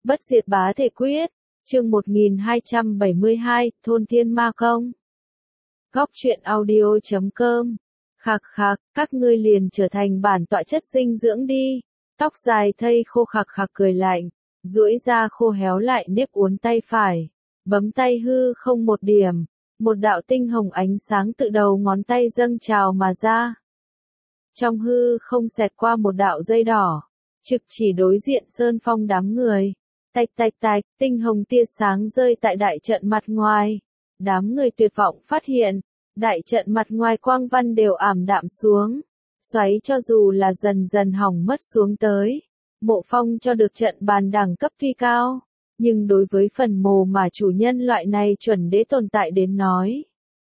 Bất diệt bá thể quyết, chương 1272, thôn thiên ma công. Góc truyện audio.com. Khạc khạc, các ngươi liền trở thành bản tọa chất dinh dưỡng đi. Tóc dài thây khô khạc khạc cười lạnh, duỗi ra khô héo lại nếp uốn tay phải, bấm tay hư không một điểm, một đạo tinh hồng ánh sáng tự đầu ngón tay dâng trào mà ra. Trong hư không xẹt qua một đạo dây đỏ, trực chỉ đối diện Sơn Phong đám người. Tạch tạch tạch, tinh hồng tia sáng rơi tại đại trận mặt ngoài. Đám người tuyệt vọng phát hiện, đại trận mặt ngoài quang văn đều ảm đạm xuống. Xoáy cho dù là dần dần hỏng mất xuống tới. Mộ Phong cho được trận bàn đẳng cấp tuy cao, nhưng đối với phần mồ mà chủ nhân loại này chuẩn đế tồn tại đến nói,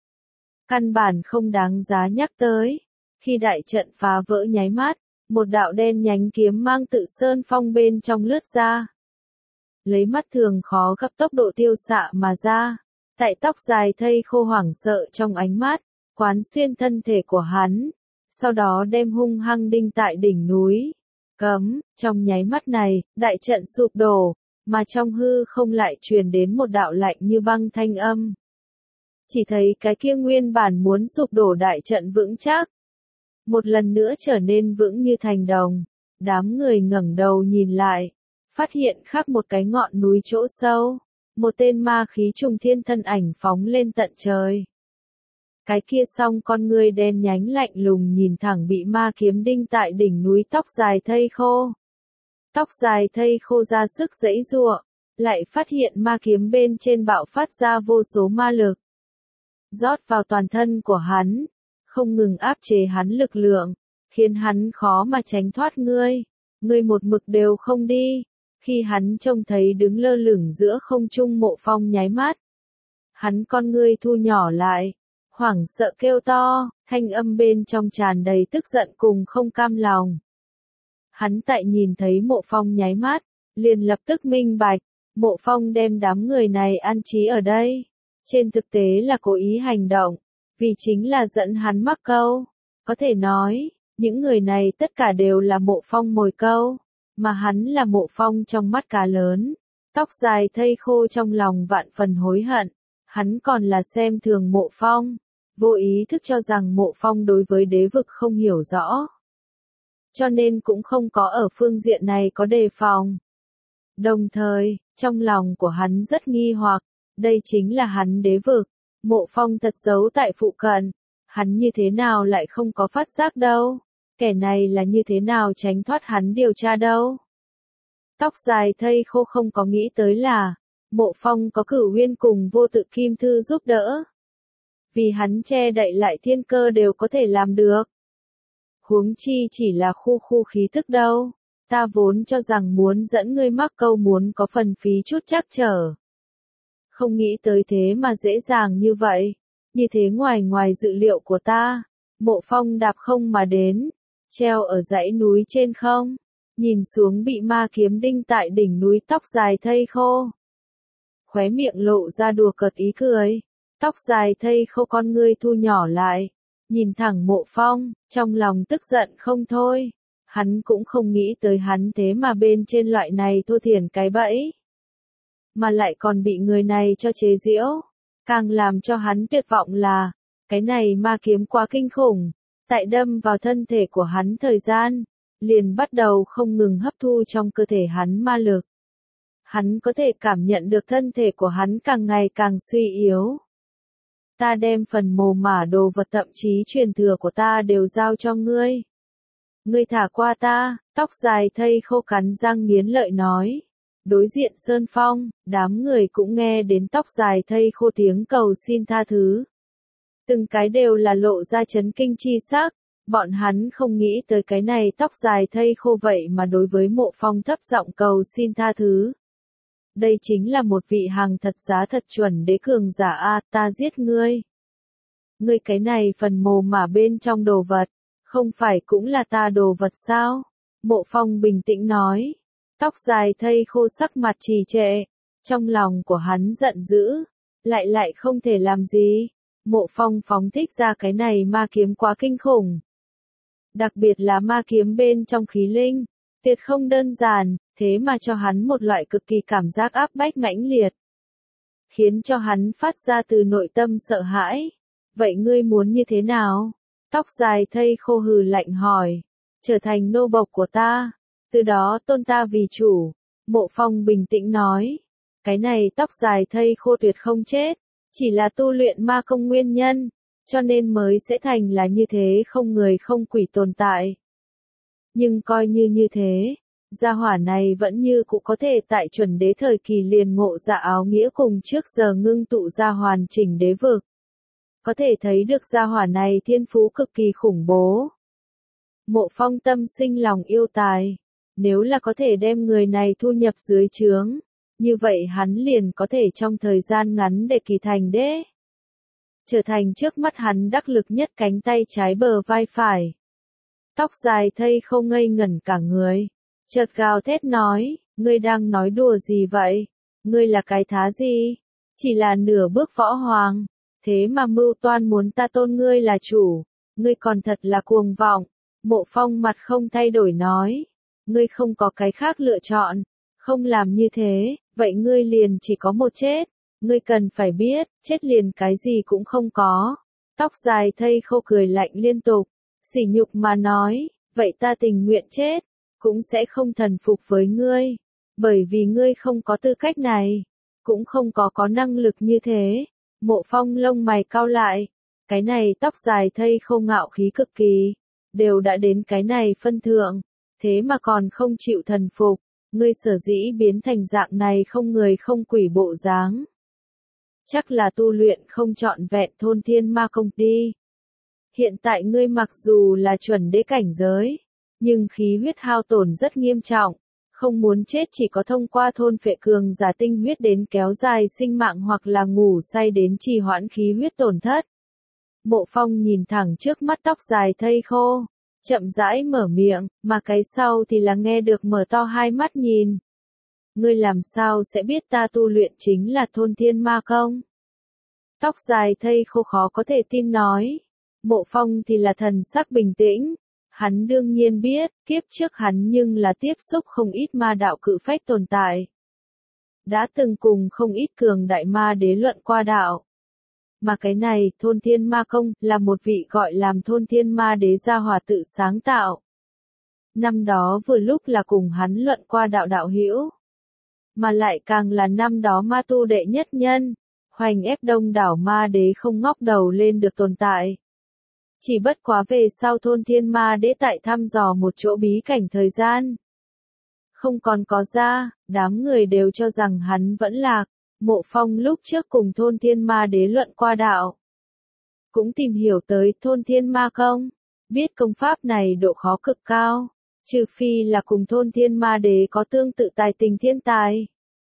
căn bản không đáng giá nhắc tới. Khi đại trận phá vỡ nháy mắt, một đạo đen nhánh kiếm mang tự Sơn Phong bên trong lướt ra. Lấy mắt thường khó gặp tốc độ tiêu xạ mà ra, tại tóc dài thây khô hoảng sợ trong ánh mắt, quán xuyên thân thể của hắn, sau đó đem hung hăng đinh tại đỉnh núi. Cấm, trong nháy mắt này, đại trận sụp đổ, mà trong hư không lại truyền đến một đạo lạnh như băng thanh âm. Chỉ thấy cái kia nguyên bản muốn sụp đổ đại trận vững chắc, một lần nữa trở nên vững như thành đồng. Đám người ngẩng đầu nhìn lại, phát hiện khắc một cái ngọn núi chỗ sâu, một tên ma khí trùng thiên thân ảnh phóng lên tận trời. Cái kia song con người đen nhánh lạnh lùng nhìn thẳng bị ma kiếm đinh tại đỉnh núi tóc dài thây khô. Tóc dài thây khô ra sức giãy giụa, lại phát hiện ma kiếm bên trên bạo phát ra vô số ma lực. Rót vào toàn thân của hắn, không ngừng áp chế hắn lực lượng, khiến hắn khó mà tránh thoát ngươi. Ngươi một mực đều không đi. Khi hắn trông thấy đứng lơ lửng giữa không trung Mộ Phong nháy mắt, hắn con ngươi thu nhỏ lại, hoảng sợ kêu to, thanh âm bên trong tràn đầy tức giận cùng không cam lòng. Hắn tại nhìn thấy Mộ Phong nháy mắt, liền lập tức minh bạch, Mộ Phong đem đám người này an trí ở đây. Trên thực tế là cố ý hành động, vì chính là dẫn hắn mắc câu. Có thể nói, những người này tất cả đều là Mộ Phong mồi câu, mà hắn là Mộ Phong trong mắt cá lớn. Tóc dài thây khô trong lòng vạn phần hối hận, hắn còn là xem thường Mộ Phong, vô ý thức cho rằng Mộ Phong đối với đế vực không hiểu rõ, cho nên cũng không có ở phương diện này có đề phòng. Đồng thời, trong lòng của hắn rất nghi hoặc, đây chính là hắn đế vực, Mộ Phong thật giấu tại phụ cận, hắn như thế nào lại không có phát giác đâu, kẻ này là như thế nào tránh thoát hắn điều tra đâu. Tóc dài thây khô không có nghĩ tới là, Mộ Phong có Cửu Huyên cùng Vô Tự Kim Thư giúp đỡ. Vì hắn che đậy lại thiên cơ đều có thể làm được. Huống chi chỉ là khu khí tức đâu, ta vốn cho rằng muốn dẫn ngươi mắc câu muốn có phần phí chút trắc trở. Không nghĩ tới thế mà dễ dàng như vậy, như thế ngoài dự liệu của ta. Mộ Phong đạp không mà đến, treo ở dãy núi trên không, nhìn xuống bị ma kiếm đinh tại đỉnh núi tóc dài thây khô. Khóe miệng lộ ra đùa cợt ý cười, tóc dài thây khô con ngươi thu nhỏ lại, nhìn thẳng Mộ Phong, trong lòng tức giận không thôi. Hắn cũng không nghĩ tới hắn thế mà bên trên loại này thô thiển cái bẫy, mà lại còn bị người này cho chế giễu. Càng làm cho hắn tuyệt vọng là, cái này ma kiếm quá kinh khủng, tại đâm vào thân thể của hắn thời gian, liền bắt đầu không ngừng hấp thu trong cơ thể hắn ma lực. Hắn có thể cảm nhận được thân thể của hắn càng ngày càng suy yếu. Ta đem phần mồ mả đồ vật thậm chí truyền thừa của ta đều giao cho ngươi. Ngươi thả qua ta, tóc dài thây khô cắn răng nghiến lợi nói. Đối diện Sơn Phong, đám người cũng nghe đến tóc dài thây khô tiếng cầu xin tha thứ. Từng cái đều là lộ ra chấn kinh chi sắc, bọn hắn không nghĩ tới cái này tóc dài thây khô vậy mà đối với Mộ Phong thấp giọng cầu xin tha thứ. Đây chính là một vị hàng thật giá thật chuẩn đế cường giả a, ta giết ngươi. Ngươi cái này phần mồ mả bên trong đồ vật, không phải cũng là ta đồ vật sao? Mộ Phong bình tĩnh nói. Tóc dài thây khô sắc mặt trì trệ, trong lòng của hắn giận dữ, lại không thể làm gì. Mộ Phong phóng thích ra cái này ma kiếm quá kinh khủng. Đặc biệt là ma kiếm bên trong khí linh, tuyệt không đơn giản, thế mà cho hắn một loại cực kỳ cảm giác áp bách mãnh liệt, khiến cho hắn phát ra từ nội tâm sợ hãi. Vậy ngươi muốn như thế nào? Tóc dài thây khô hừ lạnh hỏi. Trở thành nô bộc của ta, từ đó tôn ta vì chủ. Mộ Phong bình tĩnh nói. Cái này tóc dài thây khô tuyệt không chết, chỉ là tu luyện ma công nguyên nhân, cho nên mới sẽ thành là như thế, không người không quỷ tồn tại. Nhưng coi như thế, gia hỏa này vẫn như cũng có thể tại chuẩn đế thời kỳ liền ngộ ra áo nghĩa cùng trước giờ ngưng tụ ra hoàn chỉnh đế vực. Có thể thấy được gia hỏa này thiên phú cực kỳ khủng bố. Mộ Phong tâm sinh lòng yêu tài. Nếu là có thể đem người này thu nhập dưới trướng, như vậy hắn liền có thể trong thời gian ngắn để kỳ thành đế. Trở thành trước mắt hắn đắc lực nhất cánh tay trái bờ vai phải. Tóc dài thây không ngây ngẩn cả người. Chợt gào thét nói, ngươi đang nói đùa gì vậy? Ngươi là cái thá gì? Chỉ là nửa bước võ hoàng. Thế mà mưu toan muốn ta tôn ngươi là chủ. Ngươi còn thật là cuồng vọng. Mộ Phong mặt không thay đổi nói. Ngươi không có cái khác lựa chọn. Không làm như thế, vậy ngươi liền chỉ có một chết. Ngươi cần phải biết, chết liền cái gì cũng không có. Tóc dài thây khô cười lạnh liên tục. Sỉ nhục mà nói, vậy ta tình nguyện chết, cũng sẽ không thần phục với ngươi. Bởi vì ngươi không có tư cách này, cũng không có năng lực như thế. Mộ Phong lông mày cau lại. Cái này tóc dài thây khô ngạo khí cực kỳ. Đều đã đến cái này phân thượng. Thế mà còn không chịu thần phục. Ngươi sở dĩ biến thành dạng này không người không quỷ bộ dáng. Chắc là tu luyện không trọn vẹn thôn thiên ma công đi. Hiện tại ngươi mặc dù là chuẩn đế cảnh giới, nhưng khí huyết hao tổn rất nghiêm trọng. Không muốn chết chỉ có thông qua thôn phệ cường giả tinh huyết đến kéo dài sinh mạng hoặc là ngủ say đến trì hoãn khí huyết tổn thất. Mộ Phong nhìn thẳng trước mắt tóc dài thây khô, chậm rãi mở miệng, mà cái sau thì là nghe được mở to hai mắt nhìn. Ngươi làm sao sẽ biết ta tu luyện chính là thôn thiên ma công? Tóc dài thây khô khó có thể tin nói. Mộ Phong thì là thần sắc bình tĩnh. Hắn đương nhiên biết, kiếp trước hắn nhưng là tiếp xúc không ít ma đạo cự phách tồn tại. Đã từng cùng không ít cường đại ma đế luận qua đạo. Mà cái này, thôn thiên ma công, là một vị gọi làm thôn thiên ma đế gia hỏa tự sáng tạo. Năm đó vừa lúc là cùng hắn luận qua đạo đạo hữu. Mà lại càng là năm đó ma tu đệ nhất nhân, hoành ép đông đảo ma đế không ngóc đầu lên được tồn tại. Chỉ bất quá về sau thôn thiên ma đế tại thăm dò một chỗ bí cảnh thời gian. Không còn có ra, đám người đều cho rằng hắn vẫn lạc. Mộ Phong lúc trước cùng thôn thiên ma đế luận qua đạo. Cũng tìm hiểu tới thôn thiên ma công. Biết công pháp này độ khó cực cao. Trừ phi là cùng thôn thiên ma đế có tương tự tài tình thiên tài.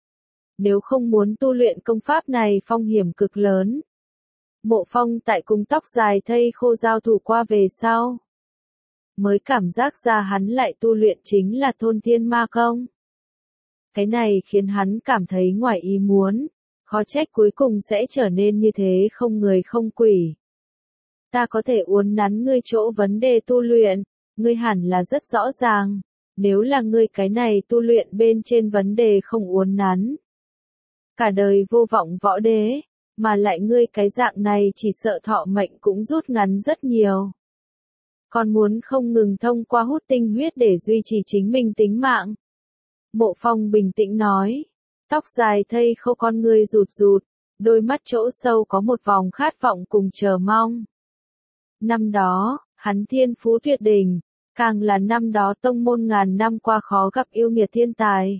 Nếu không muốn tu luyện công pháp này phong hiểm cực lớn. Mộ Phong tại cùng tóc dài thây khô giao thủ qua về sau. Mới cảm giác ra hắn lại tu luyện chính là thôn thiên ma công. Cái này khiến hắn cảm thấy ngoài ý muốn. Khó trách cuối cùng sẽ trở nên như thế không người không quỷ. Ta có thể uốn nắn ngươi chỗ vấn đề tu luyện. Ngươi hẳn là rất rõ ràng. Nếu là ngươi cái này tu luyện bên trên vấn đề không uốn nắn. Cả đời vô vọng võ đế. Mà lại ngươi cái dạng này chỉ sợ thọ mệnh cũng rút ngắn rất nhiều. Còn muốn không ngừng thông qua hút tinh huyết để duy trì chính mình tính mạng. Mộ Phong bình tĩnh nói. Tóc dài thây khô con ngươi rụt rụt. Đôi mắt chỗ sâu có một vòng khát vọng cùng chờ mong. Năm đó, hắn thiên phú tuyệt đỉnh. Càng là năm đó tông môn ngàn năm qua khó gặp yêu nghiệt thiên tài.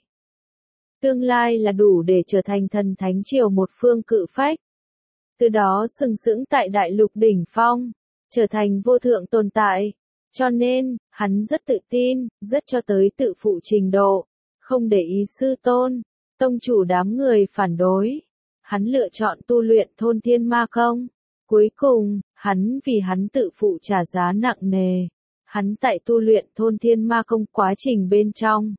Tương lai là đủ để trở thành thần thánh triều một phương cự phách. Từ đó sừng sững tại đại lục đỉnh phong, trở thành vô thượng tồn tại. Cho nên, hắn rất tự tin, rất cho tới tự phụ trình độ, không để ý sư tôn, tông chủ đám người phản đối. Hắn lựa chọn tu luyện thôn thiên ma công. Cuối cùng, hắn vì hắn tự phụ trả giá nặng nề. Hắn tại tu luyện thôn thiên ma công quá trình bên trong.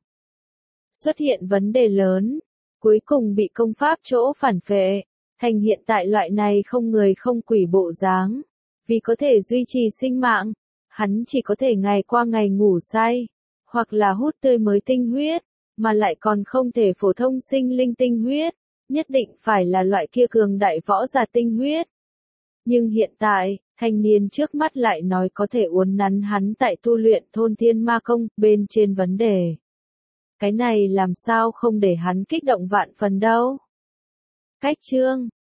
Xuất hiện vấn đề lớn, cuối cùng bị công pháp chỗ phản phệ. Thành hiện tại loại này không người không quỷ bộ dáng. Vì có thể duy trì sinh mạng, hắn chỉ có thể ngày qua ngày ngủ say, hoặc là hút tươi mới tinh huyết, mà lại còn không thể phổ thông sinh linh tinh huyết, nhất định phải là loại kia cường đại võ giả tinh huyết. Nhưng hiện tại, thanh niên trước mắt lại nói có thể uốn nắn hắn tại tu luyện thôn thiên ma công bên trên vấn đề. Cái này làm sao không để hắn kích động vạn phần đâu. Cách chương